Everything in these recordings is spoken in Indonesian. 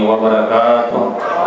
wabarakatuh.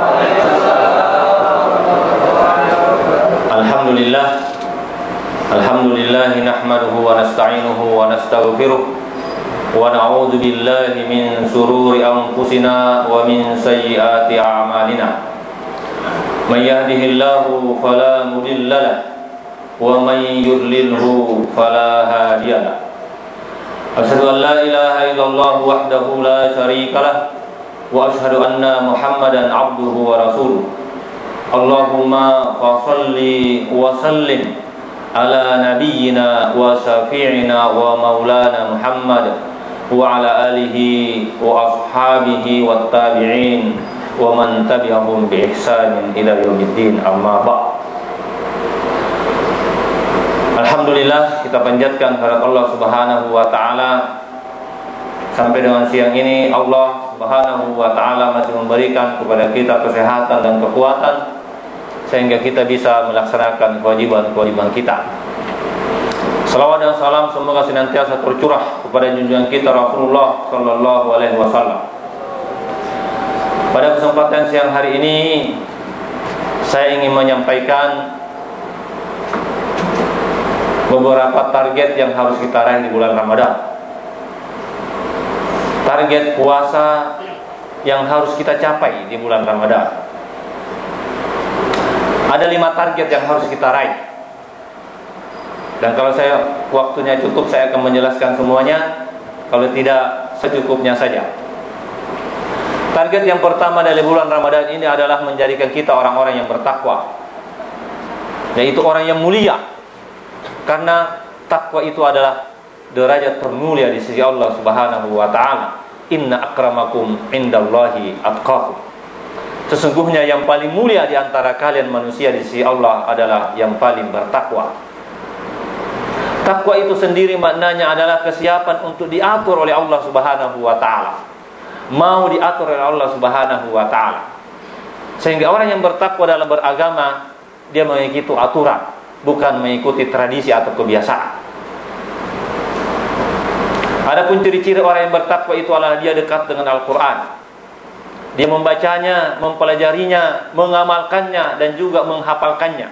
Alhamdulillah nahmaduhu wa nasta'inuhu wa nastaghfiruh wa na'udzu billahi min shururi anfusina wa min sayyiati a'malina. May yahdihillahu fala mudilla lahu wa may yudlilhu fala hadiya lahu. Asyhadu an la ilaha illallah wahdahu la syarika lahu wa asyhadu anna Muhammadan abduhu wa rasuluh. Allahumma shalli wa sallim ala nabiyyina wa syafi'ina wa maulana Muhammad wa ala alihi wa ashabihi wa tabi'in wa man tabi'ahum bi ihsanin ila yaumiddin, amma ba'd. Alhamdulillah, kita panjatkan kepada Allah Subhanahu wa taala. Sampai dengan siang ini Allah Subhanahu wa taala masih memberikan kepada kita kesehatan dan kekuatan sehingga kita bisa melaksanakan kewajiban-kewajiban kita. Salawat dan salam semoga senantiasa tercurah kepada junjungan kita Rasulullah sallallahu alaihi wasallam. Pada kesempatan siang hari ini saya ingin menyampaikan beberapa target yang harus kita raih di bulan Ramadan. Target puasa yang harus kita capai di bulan Ramadan. Ada 5 target yang harus kita raih. Dan kalau waktunya cukup, saya akan menjelaskan semuanya. Kalau tidak, secukupnya saja. Target yang pertama dari bulan Ramadan ini adalah menjadikan kita orang-orang yang bertakwa, yaitu orang yang mulia. Karena takwa itu adalah derajat termulia di sisi Allah Subhanahu wa taala. Inna akramakum indallahi atqakum. Sesungguhnya yang paling mulia di antara kalian manusia di sisi Allah adalah yang paling bertakwa. Takwa itu sendiri maknanya adalah kesiapan untuk diatur oleh Allah Subhanahu wa taala. Mau diatur oleh Allah Subhanahu wa taala. Sehingga orang yang bertakwa dalam beragama, dia mengikuti aturan, bukan mengikuti tradisi atau kebiasaan. Adapun ciri-ciri orang yang bertakwa itu adalah dia dekat dengan Al-Quran. Dia membacanya, mempelajarinya, mengamalkannya, dan juga menghafalkannya.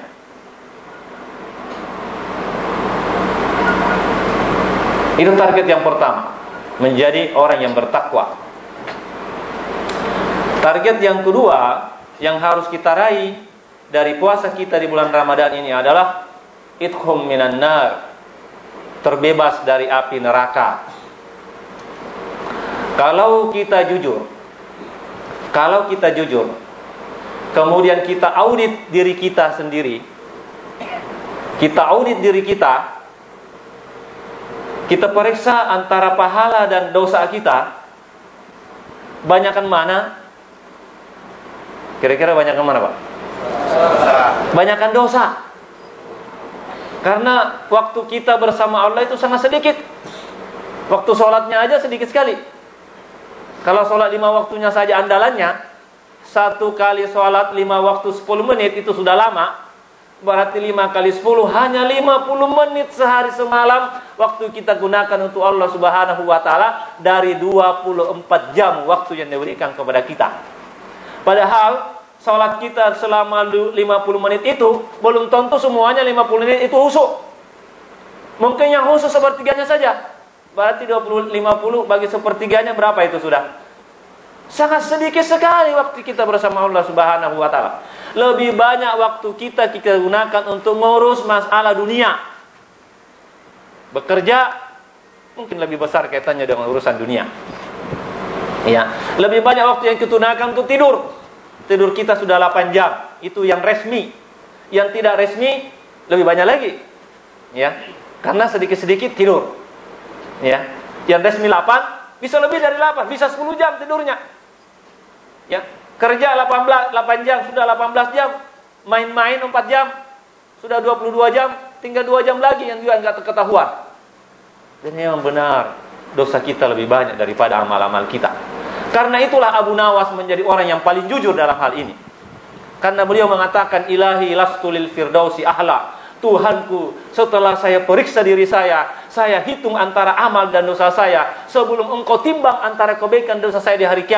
Itu target yang pertama, menjadi orang yang bertakwa. Target yang kedua yang harus kita raih dari puasa kita di bulan Ramadan ini adalah idkhum minan nar, terbebas dari api neraka. Kalau kita jujur, kemudian kita audit diri kita sendiri, kita periksa antara pahala dan dosa kita, banyakan mana? Kira-kira banyakan mana, Pak? Banyakan dosa. Karena waktu kita bersama Allah itu sangat sedikit. Waktu sholatnya aja sedikit sekali. Kalau sholat 5 waktunya saja andalannya, 1 kali sholat 5 waktu 10 menit itu sudah lama. Berarti 5 kali 10 hanya 50 menit sehari semalam waktu kita gunakan untuk Allah Subhanahu wa taala dari 24 jam waktu yang diberikan kepada kita. Padahal sholat kita selama 50 menit itu belum tentu semuanya 50 menit itu khusyuk. Mungkin yang khusyuk sepertiganya saja. Berarti 50 bagi sepertiganya berapa itu sudah? Sangat sedikit sekali waktu kita bersama Allah Subhanahu wa taala. Lebih banyak waktu kita gunakan untuk ngurus masalah dunia. Bekerja mungkin lebih besar kaitannya dengan urusan dunia. Ya, lebih banyak waktu yang kita gunakan untuk tidur. Tidur kita sudah 8 jam, itu yang resmi. Yang tidak resmi lebih banyak lagi. Ya, karena sedikit-sedikit tidur. Ya, yang resmi 8, bisa lebih dari 8, bisa 10 jam tidurnya. Ya, kerja 8 jam, sudah 18 jam. Main-main 4 jam, sudah 22 jam, tinggal 2 jam lagi yang juga enggak ketahuan. Dan memang benar, dosa kita lebih banyak daripada amal-amal kita. Karena itulah Abu Nawas menjadi orang yang paling jujur dalam hal ini. Karena beliau mengatakan, ilahi lastu lil firdausi ahla. Tuhanku, setelah saya periksa diri saya hitung antara amal dan dosa saya. Sebelum engkau timbang antara kebaikan dosa saya di hari kiamat,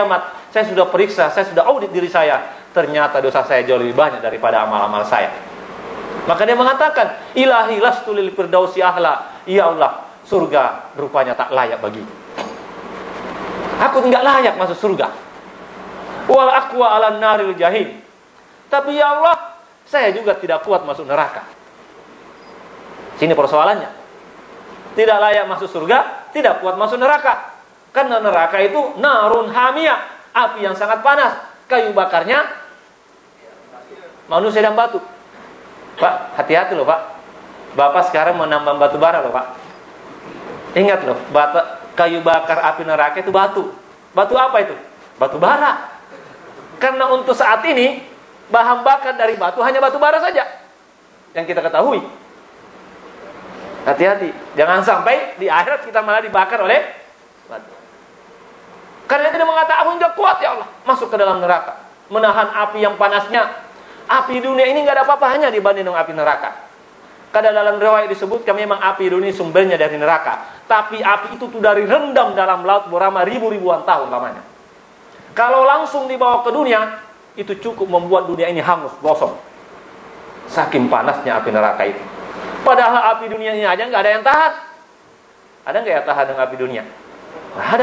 saya sudah periksa, saya sudah audit diri saya. Ternyata dosa saya jauh lebih banyak daripada amal-amal saya. Maka dia mengatakan, ilahi lastu lil firdausi ahla. Ya Allah, surga rupanya tak layak bagiku. Aku tidak layak masuk surga. Wal aqwa 'alan naril jahim. Tapi ya Allah, saya juga tidak kuat masuk neraka. Sini persoalannya. Tidak layak masuk surga, tidak kuat masuk neraka. Karena neraka itu narun hamiyah, api yang sangat panas. Kayu bakarnya manusia dan batu. Pak, hati-hati loh Pak. Bapak sekarang menambang batu bara loh Pak. Ingat loh, kayu bakar api neraka itu batu. Batu apa itu? Batu bara. Karena untuk saat ini bahan bakar dari batu hanya batu bara saja yang kita ketahui. Hati-hati, jangan sampai di akhirat kita malah dibakar oleh batu. Karena dia mengatakan, aku tidak kuat ya Allah masuk ke dalam neraka, menahan api yang panasnya. Api dunia ini nggak ada apa-apanya dibanding dengan api neraka. Karena dalam riwayat disebutkan memang api dunia sumbernya dari neraka, tapi api itu tuh dari rendam dalam laut Borama ribu-ribuan tahun lamanya. Kalau langsung dibawa ke dunia, itu cukup membuat dunia ini hangus, gosong. Saking panasnya api neraka itu. Padahal api dunia ini aja nggak ada yang tahan. Ada nggak yang tahan dengan api dunia? Nggak ada.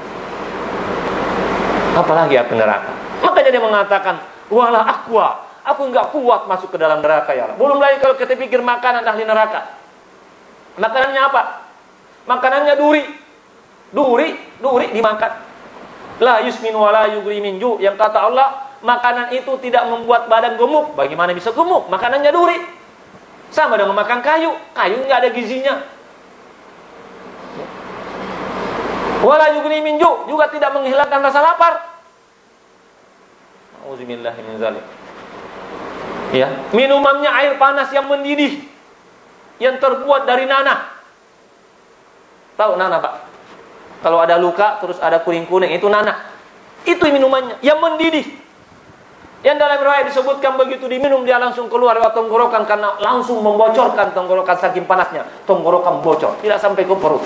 Apalagi api neraka. Makanya dia mengatakan, wala aqwa, aku nggak kuat masuk ke dalam neraka ya Allah. Belum lagi kalau kita pikir makanan ahli neraka. Makanannya apa? Makanannya duri. Duri dimakan. La yusmin wa la yughni min ju'. Yang kata Allah, makanan itu tidak membuat badan gemuk. Bagaimana bisa gemuk? Makanannya duri. Sama dengan makan kayu. Kayu nggak ada gizinya. Wa la yughni min ju', juga tidak menghilangkan rasa lapar. Auzubillahi min dzalik. Ya, minumannya air panas yang mendidih, yang terbuat dari nanah. Tahu nanah Pak? Kalau ada luka terus ada kuning-kuning, itu nanah. Itu minumannya yang mendidih. Yang dalam riwayat disebutkan begitu diminum dia langsung keluar lewat tenggorokan karena langsung membocorkan tenggorokan saking panasnya. Tenggorokan bocor, tidak sampai ke perut.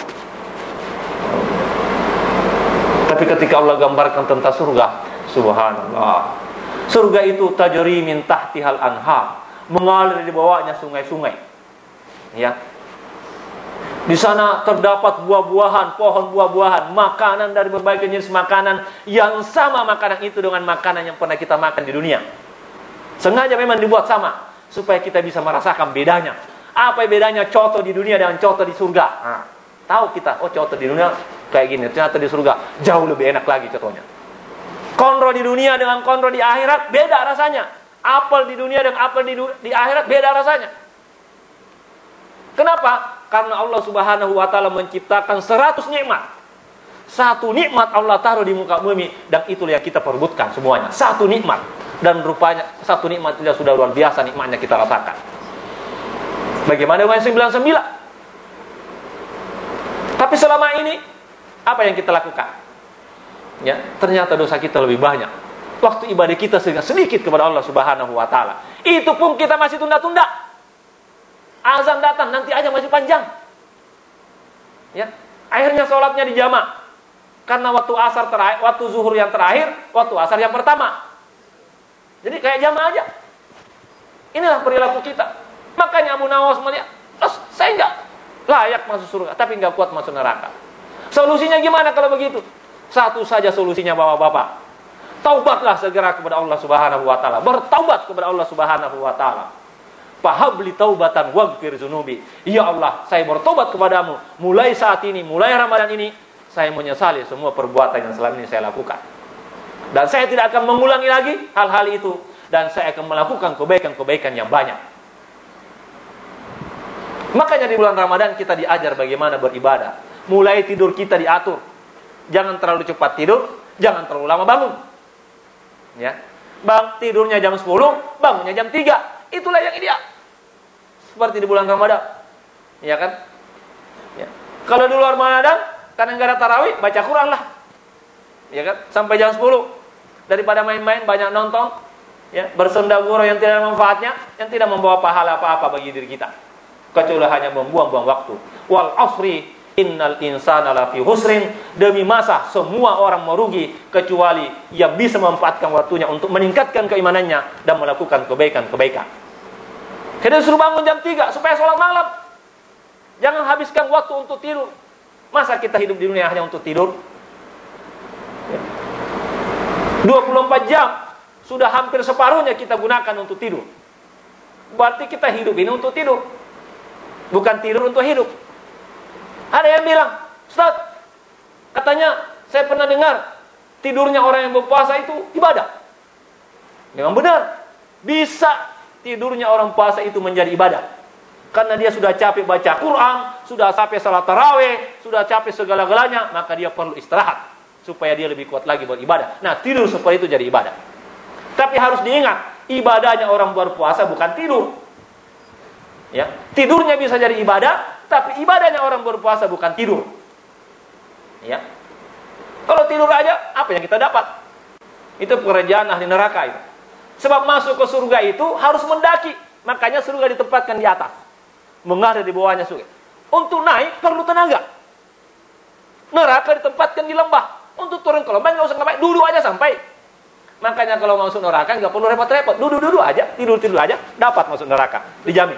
Tapi ketika Allah gambarkan tentang surga, subhanallah. Surga itu tajri min tahtihal anhar, mengalir di bawahnya sungai-sungai. Ya. Di sana terdapat buah-buahan, pohon buah-buahan, makanan dari berbagai jenis makanan yang sama makanan itu dengan makanan yang pernah kita makan di dunia. Sengaja memang dibuat sama supaya kita bisa merasakan bedanya. Apa bedanya coto di dunia dengan coto di surga? Nah, tahu kita, oh coto di dunia kayak gini, ternyata di surga jauh lebih enak lagi cotonya. Konro di dunia dengan konro di akhirat beda rasanya. Apel di dunia dengan apel di akhirat beda rasanya. Kenapa? Karena Allah Subhanahu wa taala menciptakan 100 nikmat. Satu nikmat Allah taruh di muka bumi dan itulah yang kita perebutkan semuanya. Satu nikmat, dan rupanya satu nikmat itu sudah luar biasa nikmatnya kita rasakan. Bagaimana dengan 99? Tapi selama ini apa yang kita lakukan? Ya, ternyata dosa kita lebih banyak. Waktu ibadah kita sedikit kepada Allah Subhanahu wa taala. Itu pun kita masih tunda-tunda. Azan datang, nanti aja masih panjang. Ya, akhirnya sholatnya dijamak. Karena waktu asar terakhir, waktu zuhur yang terakhir, waktu asar yang pertama. Jadi kayak jamaah aja. Inilah perilaku kita. Makanya Abu Nawas melihat, saya enggak layak masuk surga, tapi enggak kuat masuk neraka. Solusinya gimana kalau begitu? Satu saja solusinya Bapak-bapak. Taubatlah segera kepada Allah Subhanahu wa taala. Bertaubat kepada Allah Subhanahu wa taala. Fahabli taubatan waghfir dzunubi. Ya Allah, saya bertobat kepadamu. Mulai saat ini, mulai Ramadan ini, saya menyesali semua perbuatan yang selama ini saya lakukan. Dan saya tidak akan mengulangi lagi hal-hal itu. Dan saya akan melakukan kebaikan-kebaikan yang banyak. Makanya di bulan Ramadan kita diajar bagaimana beribadah. Mulai tidur kita diatur. Jangan terlalu cepat tidur, jangan terlalu lama bangun. Ya. Tidurnya jam 10, bangunnya jam 3. Itulah yang ideal. Seperti di bulan Ramadan. Ya kan? Ya. Kalau di luar Ramadan, karena enggak ada tarawih, baca Quran lah. Ya kan? Sampai jam 10. Daripada main-main, banyak nonton, ya, bersendaguro yang tidak ada manfaatnya, yang tidak membawa pahala apa-apa bagi diri kita. Kecuali hanya membuang-buang waktu. Wal asri, Innal insana lafi husrin, demi masa semua orang merugi kecuali yang bisa memanfaatkan waktunya untuk meningkatkan keimanannya dan melakukan kebaikan-kebaikan. Kita disuruh bangun jam 3 supaya sholat malam. Jangan habiskan waktu untuk tidur. Masa kita hidup di dunia hanya untuk tidur? 24 jam sudah hampir separuhnya kita gunakan untuk tidur. Berarti kita hidup ini untuk tidur, bukan tidur untuk hidup. Ada yang bilang, Ustaz, katanya saya pernah dengar tidurnya orang yang berpuasa itu ibadah. Memang benar, bisa tidurnya orang puasa itu menjadi ibadah. Karena dia sudah capek baca Quran, sudah capek salat tarawih, sudah capek segala-galanya, maka dia perlu istirahat supaya dia lebih kuat lagi beribadah. Nah, tidur supaya itu jadi ibadah. Tapi harus diingat, ibadahnya orang berpuasa bukan tidur. Ya, tidurnya bisa jadi ibadah, tapi ibadahnya orang berpuasa bukan tidur. Ya. Kalau tidur aja, apa yang kita dapat? Itu pekerjaan ahli neraka itu. Sebab masuk ke surga itu harus mendaki. Makanya surga ditempatkan di atas, mengalir di bawahnya surga. Untuk naik perlu tenaga. Neraka ditempatkan di lembah. Untuk turun ke lembah nggak usah ngapain, duduk aja sampai. Makanya kalau masuk neraka nggak perlu repot-repot, duduk-duduk aja, tidur-tidur aja, dapat masuk neraka, dijamin.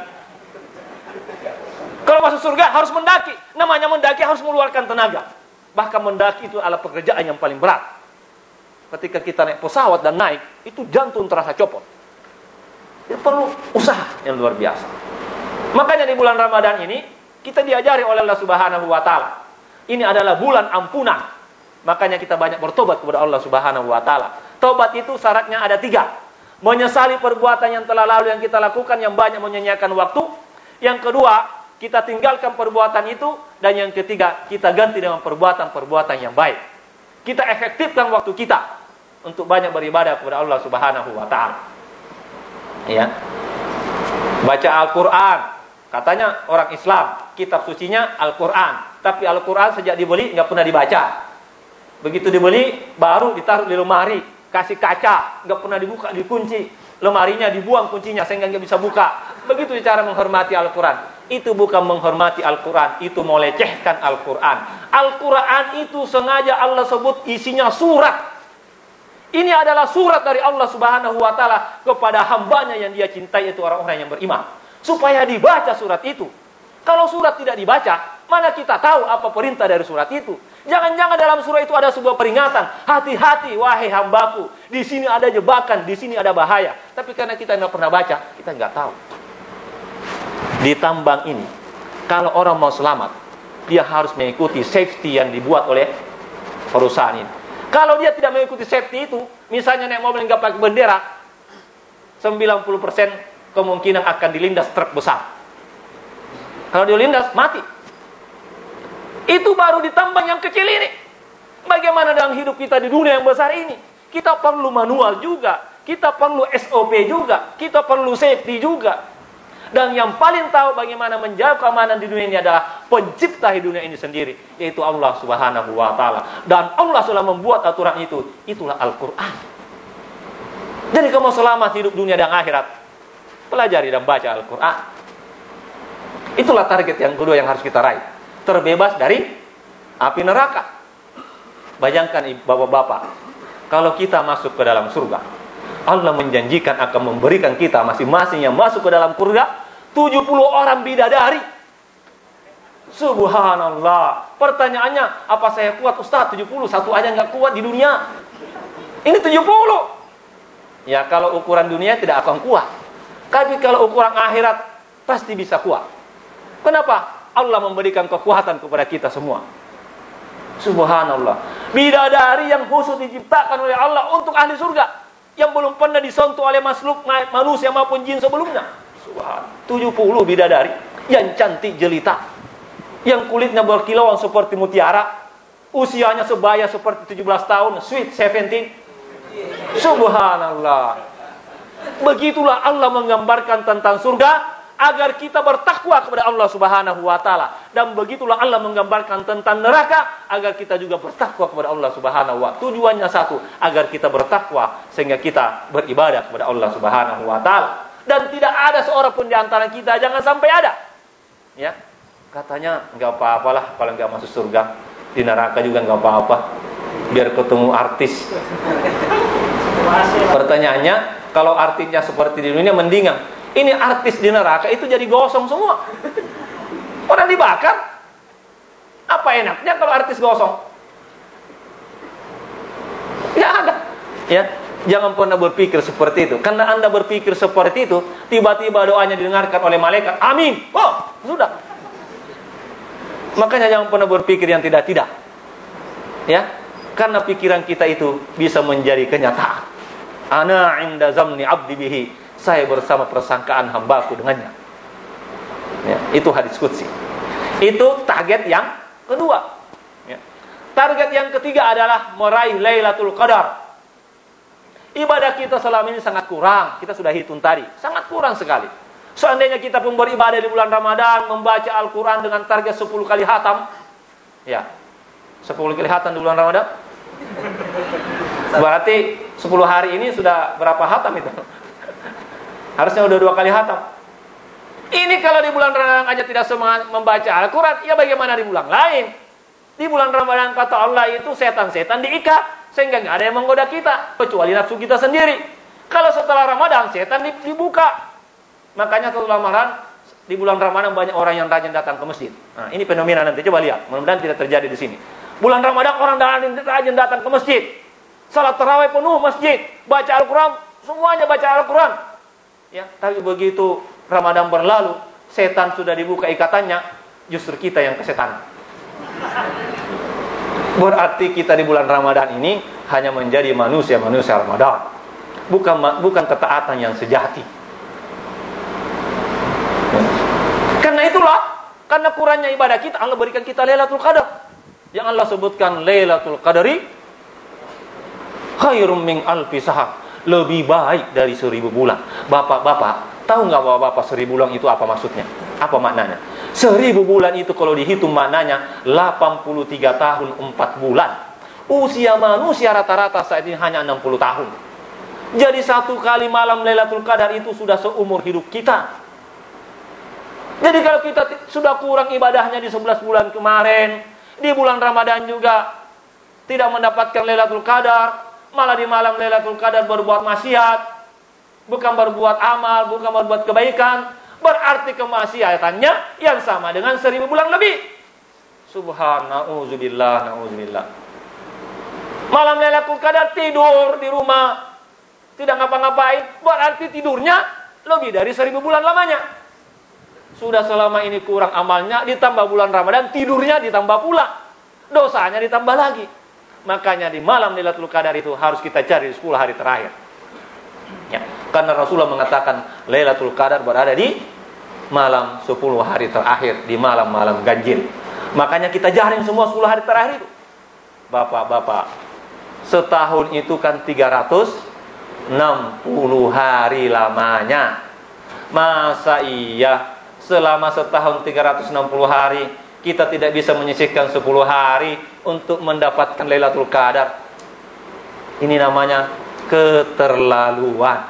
Kalau masuk surga harus mendaki. Namanya mendaki harus mengeluarkan tenaga. Bahkan mendaki itu adalah pekerjaan yang paling berat. Ketika kita naik pesawat dan naik, itu jantung terasa copot. Itu perlu usaha yang luar biasa. Makanya di bulan Ramadan ini kita diajari oleh Allah Subhanahu wa taala. Ini adalah bulan ampunan. Makanya kita banyak bertobat kepada Allah Subhanahu wa taala. Tobat itu syaratnya ada 3. Menyesali perbuatan yang telah lalu yang kita lakukan yang banyak menyia-nyiakan waktu. Yang kedua, kita tinggalkan perbuatan itu. Dan yang ketiga, kita ganti dengan perbuatan-perbuatan yang baik. Kita efektifkan waktu kita untuk banyak beribadah kepada Allah Subhanahu wa taala. Ya. Baca Al-Qur'an. Katanya orang Islam, kitab sucinya Al-Qur'an. Tapi Al-Qur'an sejak dibeli enggak pernah dibaca. Begitu dibeli baru ditaruh di lemari, kasih kaca, enggak pernah dibuka, dikunci. Lemarinya dibuang kuncinya sehingga enggak bisa buka. Begitu cara menghormati Al-Qur'an. Itu bukan menghormati Al-Quran, itu melecehkan Al-Quran. Al-Quran itu sengaja Allah sebut isinya surat. Ini adalah surat dari Allah Subhanahu wa taala kepada hambanya yang dia cintai, itu orang-orang yang beriman. Supaya dibaca surat itu. Kalau surat tidak dibaca, mana kita tahu apa perintah dari surat itu? Jangan-jangan dalam surat itu ada sebuah peringatan. Hati-hati wahai hambaku, di sini ada jebakan, di sini ada bahaya. Tapi karena kita tidak pernah baca, kita nggak tahu. Di tambang ini, kalau orang mau selamat, dia harus mengikuti safety yang dibuat oleh perusahaan ini. Kalau dia tidak mengikuti safety itu, misalnya naik mobil nggak pakai bendera, 90% kemungkinan akan dilindas truk besar. Kalau dia lindas, mati. Itu baru di tambang yang kecil ini. Bagaimana dalam hidup kita di dunia yang besar ini? Kita perlu manual juga, kita perlu SOP juga, kita perlu safety juga. Dan yang paling tahu bagaimana menjaga keamanan di dunia ini adalah pencipta di dunia ini sendiri, yaitu Allah Subhanahu wa taala. Dan Allah sudah membuat aturan itu, itulah Al-Qur'an. Jadi kamu selamat hidup dunia dan akhirat, pelajari dan baca Al-Qur'an. Itulah target yang kedua yang harus kita raih, terbebas dari api neraka. Bayangkan bapak-bapak, kalau kita masuk ke dalam surga, Allah menjanjikan akan memberikan kita masing-masing yang masuk ke dalam surga 70 orang bidadari. Subhanallah. Pertanyaannya, apa saya kuat Ustaz 70? Satu aja nggak kuat di dunia. Ini 70. Ya kalau ukuran dunia tidak akan kuat. Tapi kalau ukuran akhirat pasti bisa kuat. Kenapa? Allah memberikan kekuatan kepada kita semua. Subhanallah. Bidadari yang khusus diciptakan oleh Allah untuk ahli surga, yang belum pernah disentuh oleh makhluk manusia maupun jin sebelumnya. Subhanallah. 70 bidadari yang cantik jelita, yang kulitnya berkilauan seperti mutiara, usianya sebaya seperti 17 tahun, sweet 17. Subhanallah. Begitulah Allah menggambarkan tentang surga agar kita bertakwa kepada Allah Subhanahu wa taala, dan begitulah Allah menggambarkan tentang neraka agar kita juga bertakwa kepada Allah Subhanahu wa taala. Tujuannya satu, agar kita bertakwa sehingga kita beribadah kepada Allah Subhanahu wa taala. Dan tidak ada seorang pun di antara kita, jangan sampai ada, ya, Katanya nggak apa-apalah kalau nggak masuk surga, di neraka juga nggak apa-apa, biar ketemu artis. Pertanyaannya, kalau artinya seperti di dunia mendingan. Ini artis di neraka itu jadi gosong semua. Orang dibakar. Apa enaknya kalau artis gosong? Ya ada. Ya, jangan pernah berpikir seperti itu. Karena Anda berpikir seperti itu, tiba-tiba doanya didengarkan oleh malaikat. Amin. Oh, sudah. Makanya jangan pernah berpikir yang tidak-tidak. Ya, karena pikiran kita itu bisa menjadi kenyataan. Ana inda zamni abdi bihi. Saya bersama persangkaan hambaku dengannya. Ya, itu hadis qudsi. Itu target yang kedua. Ya. Target yang ketiga adalah meraih Lailatul Qadar. Ibadah kita selama ini sangat kurang. Kita sudah hitung tadi, sangat kurang sekali. Seandainya kita pun beribadah di bulan Ramadan, membaca Al-Quran dengan target 10 kali khatam. Ya, 10 kali khatam di bulan Ramadan. Berarti 10 hari ini sudah berapa khatam itu? Harusnya udah 2 kali khatam. Ini kalau di bulan Ramadan aja tidak semangat membaca Al-Quran, ya bagaimana di bulan lain? Di bulan Ramadan kata Allah itu setan-setan diikat, sehingga nggak ada yang menggoda kita, kecuali nafsu kita sendiri. Kalau setelah Ramadan, setan dibuka. Makanya setelah Ramadan, di bulan Ramadan banyak orang yang rajin datang ke masjid. Nah, ini fenomena nanti, coba lihat. Mudah-mudahan tidak terjadi di sini. Bulan Ramadan orang rajin datang ke masjid. Salat tarawih penuh masjid, baca Al-Quran, semuanya baca Al-Quran. Ya, tapi begitu Ramadan berlalu, setan sudah dibuka ikatannya, justru kita yang kesetan. Berarti kita di bulan Ramadan ini hanya menjadi manusia-manusia Ramadan, bukan ketaatan yang sejati. Karena itulah, karena kurangnya ibadah kita, Allah berikan kita Lailatul Qadar. Yang Allah sebutkan Lailatul Qadari khairum min alfi syahr, lebih baik dari 1000 bulan. Bapak-bapak, tahu nggak bapak-bapak 1000 bulan itu apa maksudnya? Apa maknanya? 1000 bulan itu kalau dihitung maknanya 83 tahun 4 bulan. Usia manusia rata-rata saat ini hanya 60 tahun. Jadi satu kali malam Lailatul Qadar itu sudah seumur hidup kita. Jadi kalau kita sudah kurang ibadahnya di 11 bulan kemarin, di bulan Ramadan juga tidak mendapatkan Lailatul Qadar, malah di malam Lailatul Qadar berbuat maksiat, bukan berbuat amal, bukan berbuat kebaikan, berarti kemaksiatannya yang sama dengan 1000 bulan lebih. Subhanallah, na'udzubillah. Malam Lailatul Qadar tidur di rumah, tidak ngapa-ngapain, berarti tidurnya lebih dari 1000 bulan lamanya. Sudah selama ini kurang amalnya, ditambah bulan Ramadan, tidurnya ditambah pula, dosanya ditambah lagi. Makanya di malam Lailatul Qadar itu harus kita cari di 10 hari terakhir. Ya, karena Rasulullah mengatakan Lailatul Qadar berada di malam 10 hari terakhir, di malam-malam ganjil. Makanya kita jaring semua 10 hari terakhir itu. Bapak-bapak, setahun itu kan 360 hari lamanya. Masa iya selama setahun 360 hari kita tidak bisa menyisihkan 10 hari untuk mendapatkan Lailatul Qadar? Ini namanya keterlaluan.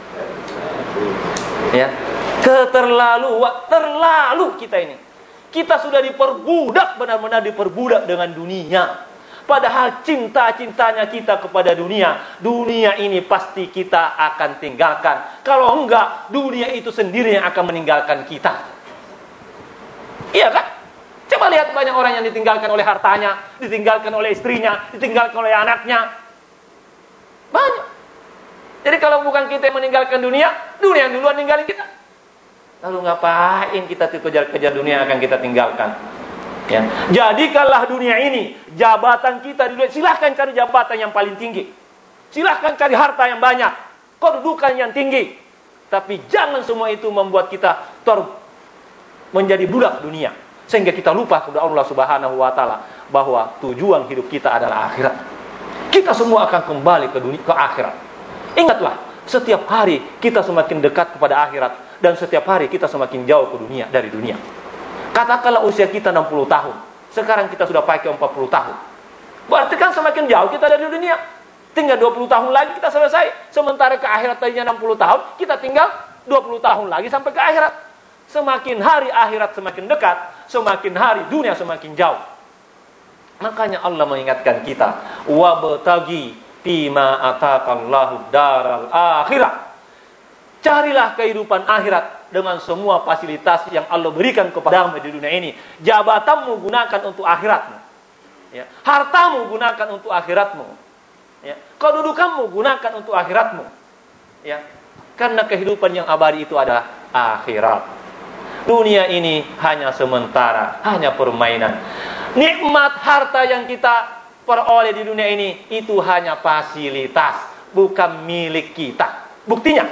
Ya, keterlaluan, terlalu kita ini. Kita sudah diperbudak, benar-benar diperbudak dengan dunia. Padahal cinta-cintanya kita kepada dunia, dunia ini pasti kita akan tinggalkan. Kalau enggak, dunia itu sendiri yang akan meninggalkan kita. Iya kan? Coba lihat banyak orang yang ditinggalkan oleh hartanya, ditinggalkan oleh istrinya, ditinggalkan oleh anaknya. Banyak. Jadi kalau bukan kita yang meninggalkan dunia, dunia yang duluan ninggalin kita. Lalu ngapain kita kejar-kejar dunia yang akan kita tinggalkan? Ya. Jadikanlah dunia ini jabatan kita di dunia. Silahkan cari jabatan yang paling tinggi, silahkan cari harta yang banyak, kedudukan yang tinggi. Tapi jangan semua itu membuat kita menjadi budak dunia, sehingga kita lupa kepada Allah Subhanahu wa taala bahwa tujuan hidup kita adalah akhirat. Kita semua akan kembali ke dunia, ke akhirat. Ingatlah, setiap hari kita semakin dekat kepada akhirat, dan setiap hari kita semakin jauh ke dunia, dari dunia. Katakanlah usia kita 60 tahun, sekarang kita sudah pakai 40 tahun. Berarti kan semakin jauh kita dari dunia. Tinggal 20 tahun lagi kita selesai. Sementara ke akhirat tadinya 60 tahun, kita tinggal 20 tahun lagi sampai ke akhirat. Semakin hari akhirat semakin dekat, semakin hari dunia semakin jauh. Makanya Allah mengingatkan kita, wabtagi fima ataqallahu daral akhirah. Carilah kehidupan akhirat dengan semua fasilitas yang Allah berikan kepadamu di dunia ini. Jabatanmu gunakan untuk akhiratmu. Ya. Hartamu gunakan untuk akhiratmu. Ya. Kedudukanmu gunakan untuk akhiratmu. Ya. Karena kehidupan yang abadi itu adalah akhirat. Dunia ini hanya sementara, hanya permainan. Nikmat harta yang kita peroleh di dunia ini itu hanya fasilitas, bukan milik kita. Buktinya,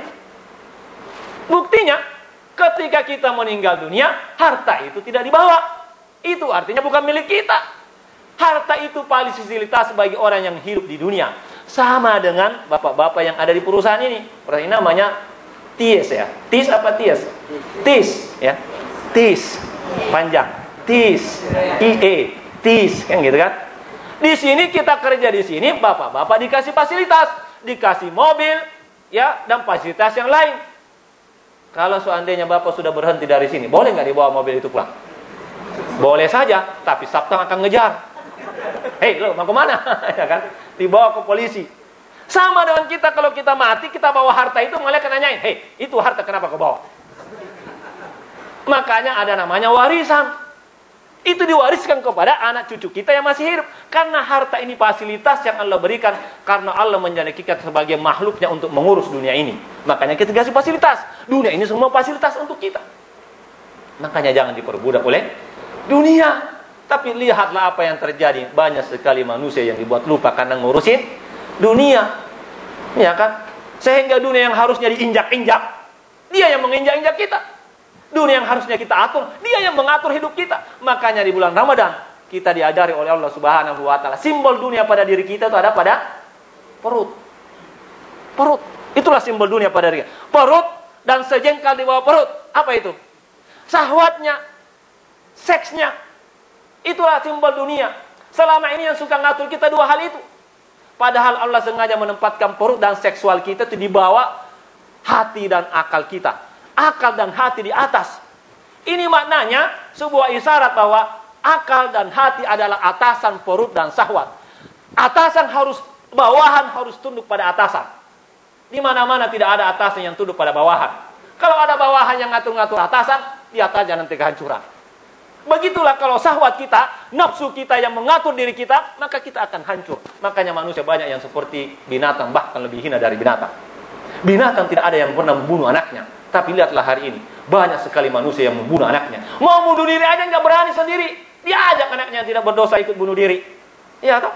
ketika kita meninggal dunia, harta itu tidak dibawa. Itu artinya bukan milik kita. Harta itu fasilitas bagi orang yang hidup di dunia. Sama dengan bapak-bapak yang ada di perusahaan ini. Perusahaan ini namanya TIS ya. TIS apa TIS? TIS ya. TIS panjang. TIS, IE, TIS, kan gitu kan? Di sini kita kerja di sini, bapak-bapak dikasih fasilitas, dikasih mobil, ya, dan fasilitas yang lain. Kalau seandainya bapak sudah berhenti dari sini, boleh nggak dibawa mobil itu pulang? Boleh saja, tapi Sabtang akan ngejar. Hei, lo mau kemana? Ya kan? Dibawa ke polisi. Sama dengan kita, kalau kita mati, kita bawa harta itu, malaikat nanyain, hei, itu harta kenapa kau bawa? Makanya ada namanya warisan. Itu diwariskan kepada anak cucu kita yang masih hidup. Karena harta ini fasilitas yang Allah berikan. Karena Allah menjadikan kita sebagai makhluknya untuk mengurus dunia ini. Makanya kita kasih fasilitas. Dunia ini semua fasilitas untuk kita. Makanya jangan diperbudak oleh dunia. Tapi lihatlah apa yang terjadi. Banyak sekali manusia yang dibuat lupa karena ngurusin dunia. Ya kan? Sehingga dunia yang harusnya diinjak-injak, dia yang menginjak-injak kita. Dunia yang harusnya kita atur, dia yang mengatur hidup kita. Makanya di bulan Ramadan kita diajari oleh Allah Subhanahu wa taala, simbol dunia pada diri kita itu ada pada perut. Perut. Itulah simbol dunia pada diri kita. Perut dan sejengkal di bawah perut. Apa itu? Syahwatnya, seksnya. Itulah simbol dunia. Selama ini yang suka ngatur kita dua hal itu. Padahal Allah sengaja menempatkan perut dan seksual kita itu di bawah hati dan akal kita. Akal dan hati di atas. Ini maknanya sebuah isyarat bahwa akal dan hati adalah atasan perut dan syahwat. Atasan harus, bawahan harus tunduk pada atasan. Di mana-mana tidak ada atasan yang tunduk pada bawahan. Kalau ada bawahan yang ngatur-ngatur atasan, lihat aja nanti kehancuran. Begitulah kalau syahwat kita, nafsu kita yang mengatur diri kita, maka kita akan hancur. Makanya manusia banyak yang seperti binatang, bahkan lebih hina dari binatang. Binatang tidak ada yang pernah membunuh anaknya. Tapi lihatlah hari ini, banyak sekali manusia yang membunuh anaknya. Mau bunuh diri aja nggak berani sendiri. Dia ajak anaknya yang tidak berdosa ikut bunuh diri. Iya toh?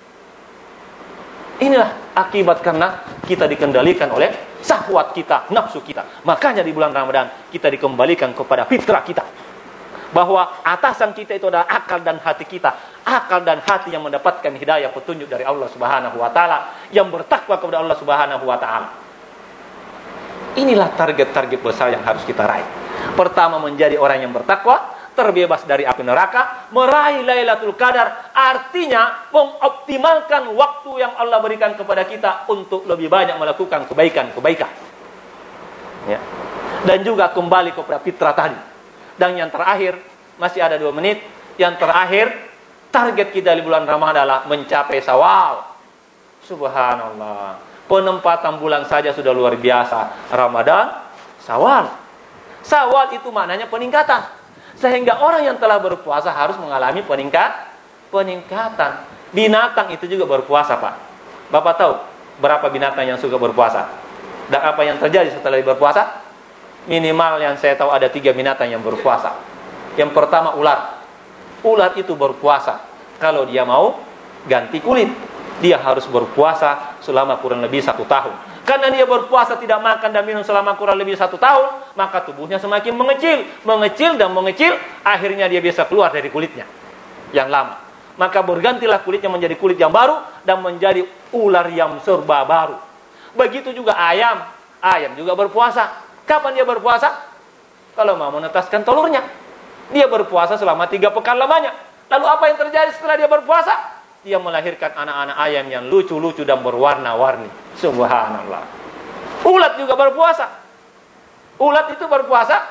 Inilah akibat karena kita dikendalikan oleh syahwat kita, nafsu kita. Makanya di bulan Ramadan kita dikembalikan kepada fitrah kita. Bahwa atasan kita itu adalah akal dan hati kita. Akal dan hati yang mendapatkan hidayah petunjuk dari Allah Subhanahu wa taala, yang bertakwa kepada Allah Subhanahu wa taala. Inilah target-target besar yang harus kita raih. Pertama, menjadi orang yang bertakwa, terbebas dari api neraka, meraih Lailatul Qadar, artinya mengoptimalkan waktu yang Allah berikan kepada kita untuk lebih banyak melakukan kebaikan-kebaikan. Ya. Dan juga kembali kepada fitrah tadi. Dan yang terakhir, masih ada 2 menit, yang terakhir, target kita di bulan Ramadan adalah mencapai Syawal. Subhanallah. Penempatan bulan saja sudah luar biasa. Ramadan, Syawal. Syawal itu maknanya peningkatan. Sehingga orang yang telah berpuasa harus mengalami peningkatan. Binatang itu juga berpuasa, Pak. Bapak tahu berapa binatang yang suka berpuasa? Dan apa yang terjadi setelah berpuasa? Minimal yang saya tahu ada 3 binatang yang berpuasa. Yang pertama ular. Ular itu berpuasa kalau dia mau ganti kulit. Dia harus berpuasa selama kurang lebih 1 tahun. Karena dia berpuasa tidak makan dan minum selama kurang lebih 1 tahun, maka tubuhnya semakin mengecil, akhirnya dia bisa keluar dari kulitnya yang lama. Maka bergantilah kulitnya menjadi kulit yang baru dan menjadi ular yang serba baru. Begitu juga ayam juga berpuasa. Kapan dia berpuasa? Kalau mau menetaskan telurnya. Dia berpuasa selama 3 pekan lamanya. Lalu apa yang terjadi setelah dia berpuasa? Dia melahirkan anak-anak ayam yang lucu-lucu dan berwarna-warni. Subhanallah. Ulat juga berpuasa. Ulat itu berpuasa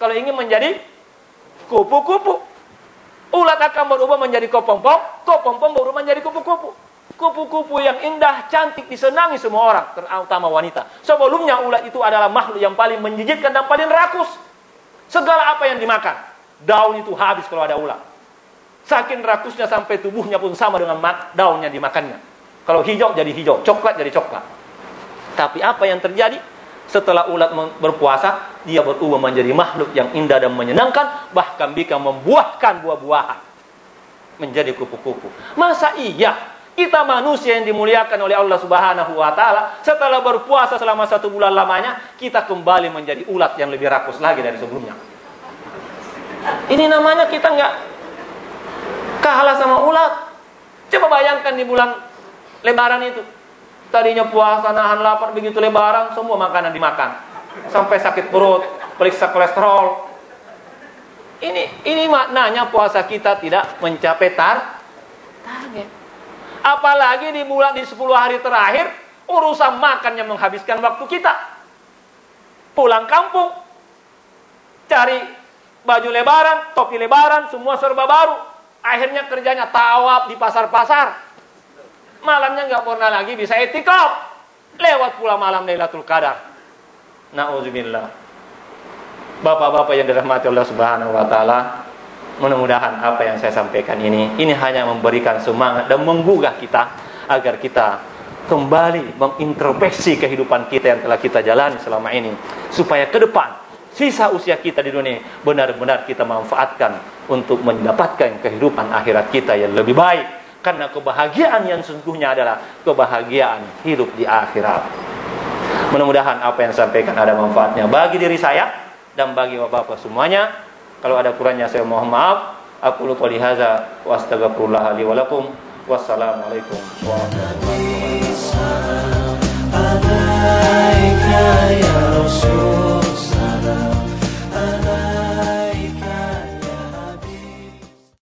kalau ingin menjadi kupu-kupu. Ulat akan berubah menjadi kepompong, kepompong berubah menjadi kupu-kupu. Kupu-kupu yang indah, cantik, disenangi semua orang, terutama wanita. Sebelumnya ulat itu adalah makhluk yang paling menjijikkan dan paling rakus. Segala apa yang dimakan, daun itu habis kalau ada ulat. Saking rakusnya sampai tubuhnya pun sama dengan daunnya dimakannya. Kalau hijau jadi hijau, coklat jadi coklat. Tapi apa yang terjadi? Setelah ulat berpuasa, dia berubah menjadi makhluk yang indah dan menyenangkan, bahkan bisa membuahkan buah-buahan. Menjadi kupu-kupu. Masa iya kita manusia yang dimuliakan oleh Allah Subhanahu wa taala, setelah berpuasa selama 1 bulan lamanya, kita kembali menjadi ulat yang lebih rakus lagi dari sebelumnya. Ini namanya kita nggak kalah sama ulat. Coba bayangkan di bulan Lebaran itu. Tadinya puasa nahan lapar, begitu Lebaran semua makanan dimakan. Sampai sakit perut, periksa kolesterol. Ini maknanya puasa kita tidak mencapai target. Apalagi di 10 hari terakhir, urusan makan yang menghabiskan waktu kita. Pulang kampung, cari baju lebaran, topi lebaran, semua serba baru. Akhirnya kerjanya tawaf di pasar-pasar. Malamnya nggak pernah lagi bisa i'tikaf. Lewat pula malam Lailatul Qadar. Na'udzubillah. Bapak-bapak yang dirahmati Allah Subhanahu wa taala, mudah-mudahan apa yang saya sampaikan ini hanya memberikan semangat dan menggugah kita agar kita kembali mengintrospeksi kehidupan kita yang telah kita jalani selama ini, supaya ke depan sisa usia kita di dunia benar-benar kita manfaatkan untuk mendapatkan kehidupan akhirat kita yang lebih baik, karena kebahagiaan yang sesungguhnya adalah kebahagiaan hidup di akhirat. Mudah-mudahan apa yang saya sampaikan ada manfaatnya bagi diri saya dan bagi bapak-bapak semuanya. Kalau ada kurangnya saya mohon maaf. Aku qouli hadza wa astaghfirullah li wa lakum. Wassalamualaikum warahmatullahi wabarakatuh.